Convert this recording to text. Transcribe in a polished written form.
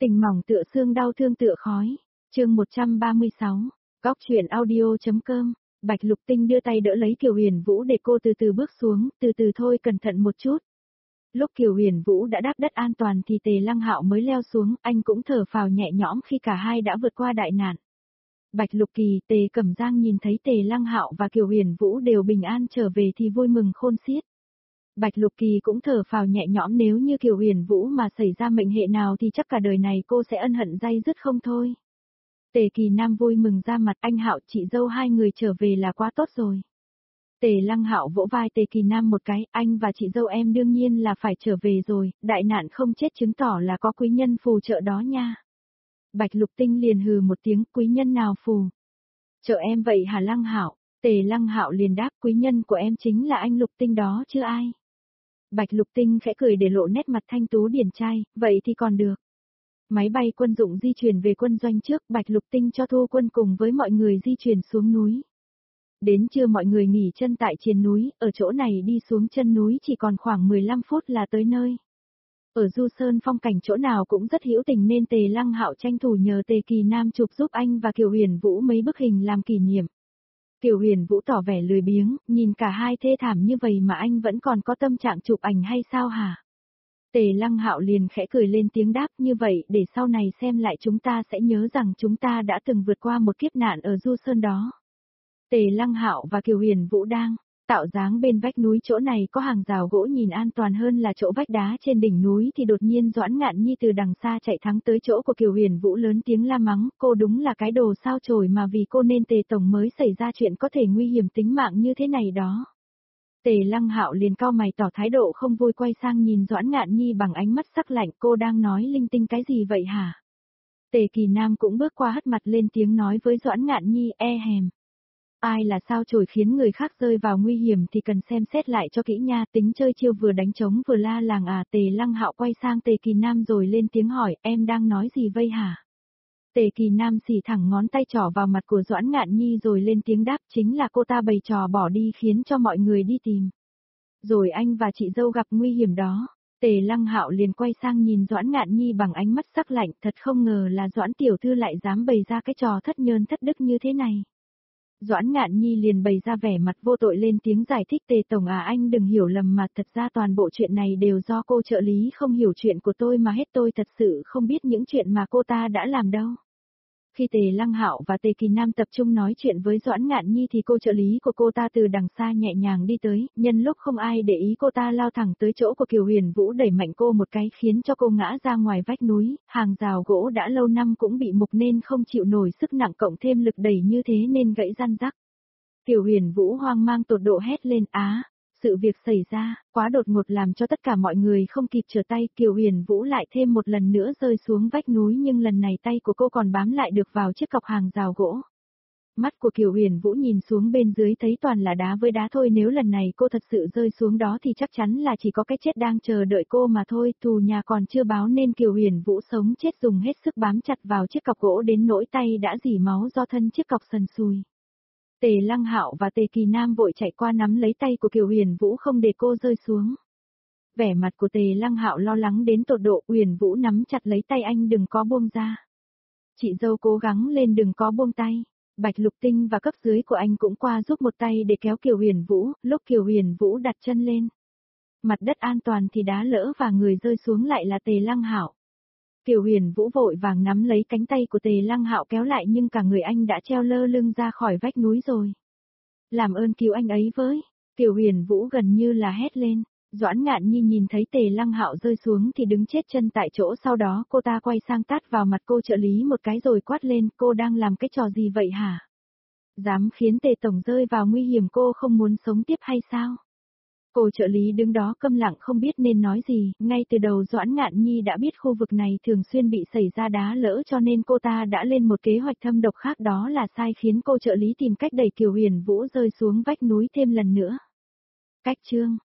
Tình mỏng tựa xương đau thương tựa khói. Chương 136. Góc truyện audio.com. Bạch Lục Tinh đưa tay đỡ lấy Kiều Huyền Vũ để cô từ từ bước xuống, từ từ thôi, cẩn thận một chút. Lúc Kiều Huyền Vũ đã đáp đất an toàn thì Tề Lăng Hạo mới leo xuống, anh cũng thở phào nhẹ nhõm khi cả hai đã vượt qua đại nạn. Bạch Lục Kỳ, Tề Cẩm Giang nhìn thấy Tề Lăng Hạo và Kiều Huyền Vũ đều bình an trở về thì vui mừng khôn xiết. Bạch Lục Kỳ cũng thở phào nhẹ nhõm, nếu như Kiều Huyền Vũ mà xảy ra mệnh hệ nào thì chắc cả đời này cô sẽ ân hận day dứt không thôi. Tề Kỳ Nam vui mừng ra mặt, anh Hạo chị dâu hai người trở về là quá tốt rồi. Tề Lăng Hạo vỗ vai Tề Kỳ Nam một cái, anh và chị dâu em đương nhiên là phải trở về rồi, đại nạn không chết chứng tỏ là có quý nhân phù trợ đó nha. Bạch Lục Tinh liền hừ một tiếng, quý nhân nào phù trợ em vậy hả Lăng Hạo? Tề Lăng Hạo liền đáp, quý nhân của em chính là anh Lục Tinh đó chứ ai. Bạch Lục Tinh khẽ cười để lộ nét mặt thanh tú điển trai, vậy thì còn được. Máy bay quân dụng di chuyển về quân doanh trước, Bạch Lục Tinh cho Thu Quân cùng với mọi người di chuyển xuống núi. Đến trưa mọi người nghỉ chân tại triền núi, ở chỗ này đi xuống chân núi chỉ còn khoảng 15 phút là tới nơi. Ở Du Sơn phong cảnh chỗ nào cũng rất hữu tình nên Tề Lăng Hạo tranh thủ nhờ Tề Kỳ Nam chụp giúp anh và Kiều Huyền Vũ mấy bức hình làm kỷ niệm. Kiều Huyền Vũ tỏ vẻ lười biếng, nhìn cả hai thê thảm như vậy mà anh vẫn còn có tâm trạng chụp ảnh hay sao hả? Tề Lăng Hạo liền khẽ cười lên tiếng đáp, như vậy để sau này xem lại chúng ta sẽ nhớ rằng chúng ta đã từng vượt qua một kiếp nạn ở Du Sơn đó. Tề Lăng Hạo và Kiều Huyền Vũ đang tạo dáng bên vách núi, chỗ này có hàng rào gỗ nhìn an toàn hơn là chỗ vách đá trên đỉnh núi thì đột nhiên Doãn Ngạn Nhi từ đằng xa chạy thắng tới chỗ của Kiều Huyền Vũ lớn tiếng la mắng, cô đúng là cái đồ sao chổi mà vì cô nên Tề Tổng mới xảy ra chuyện có thể nguy hiểm tính mạng như thế này đó. Tề Lăng Hạo liền cau mày tỏ thái độ không vui, quay sang nhìn Doãn Ngạn Nhi bằng ánh mắt sắc lạnh, cô đang nói linh tinh cái gì vậy hả? Tề Kỳ Nam cũng bước qua hất mặt lên tiếng nói với Doãn Ngạn Nhi, hèm. Ai là sao chổi khiến người khác rơi vào nguy hiểm thì cần xem xét lại cho kỹ nha, tính chơi chiêu vừa đánh trống vừa la làng à? Tề Lăng Hạo quay sang Tề Kỳ Nam rồi lên tiếng hỏi, em đang nói gì vây hả? Tề Kỳ Nam xỉ thẳng ngón tay trỏ vào mặt của Doãn Ngạn Nhi rồi lên tiếng đáp, chính là cô ta bày trò bỏ đi khiến cho mọi người đi tìm. Rồi anh và chị dâu gặp nguy hiểm đó. Tề Lăng Hạo liền quay sang nhìn Doãn Ngạn Nhi bằng ánh mắt sắc lạnh, thật không ngờ là Doãn tiểu thư lại dám bày ra cái trò thất nhơn thất đức như thế này. Doãn Ngạn Nhi liền bày ra vẻ mặt vô tội lên tiếng giải thích, Tề Tổng à, anh đừng hiểu lầm mà thật ra toàn bộ chuyện này đều do cô trợ lý không hiểu chuyện của tôi mà hết, tôi thật sự không biết những chuyện mà cô ta đã làm đâu. Khi Tề Lăng Hạo và Tề Kỳ Nam tập trung nói chuyện với Doãn Ngạn Nhi thì cô trợ lý của cô ta từ đằng xa nhẹ nhàng đi tới, nhân lúc không ai để ý cô ta lao thẳng tới chỗ của Kiều Huyền Vũ đẩy mạnh cô một cái khiến cho cô ngã ra ngoài vách núi, hàng rào gỗ đã lâu năm cũng bị mục nên không chịu nổi sức nặng cộng thêm lực đẩy như thế nên gãy răng rắc. Kiều Huyền Vũ hoang mang tột độ hét lên, sự việc xảy ra quá đột ngột làm cho tất cả mọi người không kịp trở tay, Kiều Huyền Vũ lại thêm một lần nữa rơi xuống vách núi nhưng lần này tay của cô còn bám lại được vào chiếc cọc hàng rào gỗ. Mắt của Kiều Huyền Vũ nhìn xuống bên dưới thấy toàn là đá với đá thôi, nếu lần này cô thật sự rơi xuống đó thì chắc chắn là chỉ có cái chết đang chờ đợi cô mà thôi, thù nhà còn chưa báo nên Kiều Huyền Vũ sống chết dùng hết sức bám chặt vào chiếc cọc gỗ đến nỗi tay đã rỉ máu do thân chiếc cọc sần sùi. Tề Lăng Hạo và Tề Kỳ Nam vội chạy qua nắm lấy tay của Kiều Huyền Vũ không để cô rơi xuống. Vẻ mặt của Tề Lăng Hạo lo lắng đến tột độ, Huyền Vũ nắm chặt lấy tay anh, đừng có buông ra. Chị dâu cố gắng lên, đừng có buông tay. Bạch Lục Tinh và cấp dưới của anh cũng qua giúp một tay để kéo Kiều Huyền Vũ, lúc Kiều Huyền Vũ đặt chân lên mặt đất an toàn thì đá lỡ và người rơi xuống lại là Tề Lăng Hạo. Kiều Huyền Vũ vội vàng nắm lấy cánh tay của Tề Lăng Hạo kéo lại nhưng cả người anh đã treo lơ lưng ra khỏi vách núi rồi. Làm ơn cứu anh ấy với. Kiều Huyền Vũ gần như là hét lên. Doãn Ngạn Nhi nhìn thấy Tề Lăng Hạo rơi xuống thì đứng chết chân tại chỗ, sau đó cô ta quay sang tát vào mặt cô trợ lý một cái rồi quát lên, cô đang làm cái trò gì vậy hả? Dám khiến Tề Tổng rơi vào nguy hiểm, cô không muốn sống tiếp hay sao? Cô trợ lý đứng đó câm lặng không biết nên nói gì, ngay từ đầu Doãn Ngạn Nhi đã biết khu vực này thường xuyên bị xảy ra đá lỡ cho nên cô ta đã lên một kế hoạch thâm độc khác, đó là sai khiến cô trợ lý tìm cách đẩy Kiều Huyền Vũ rơi xuống vách núi thêm lần nữa. Cách chương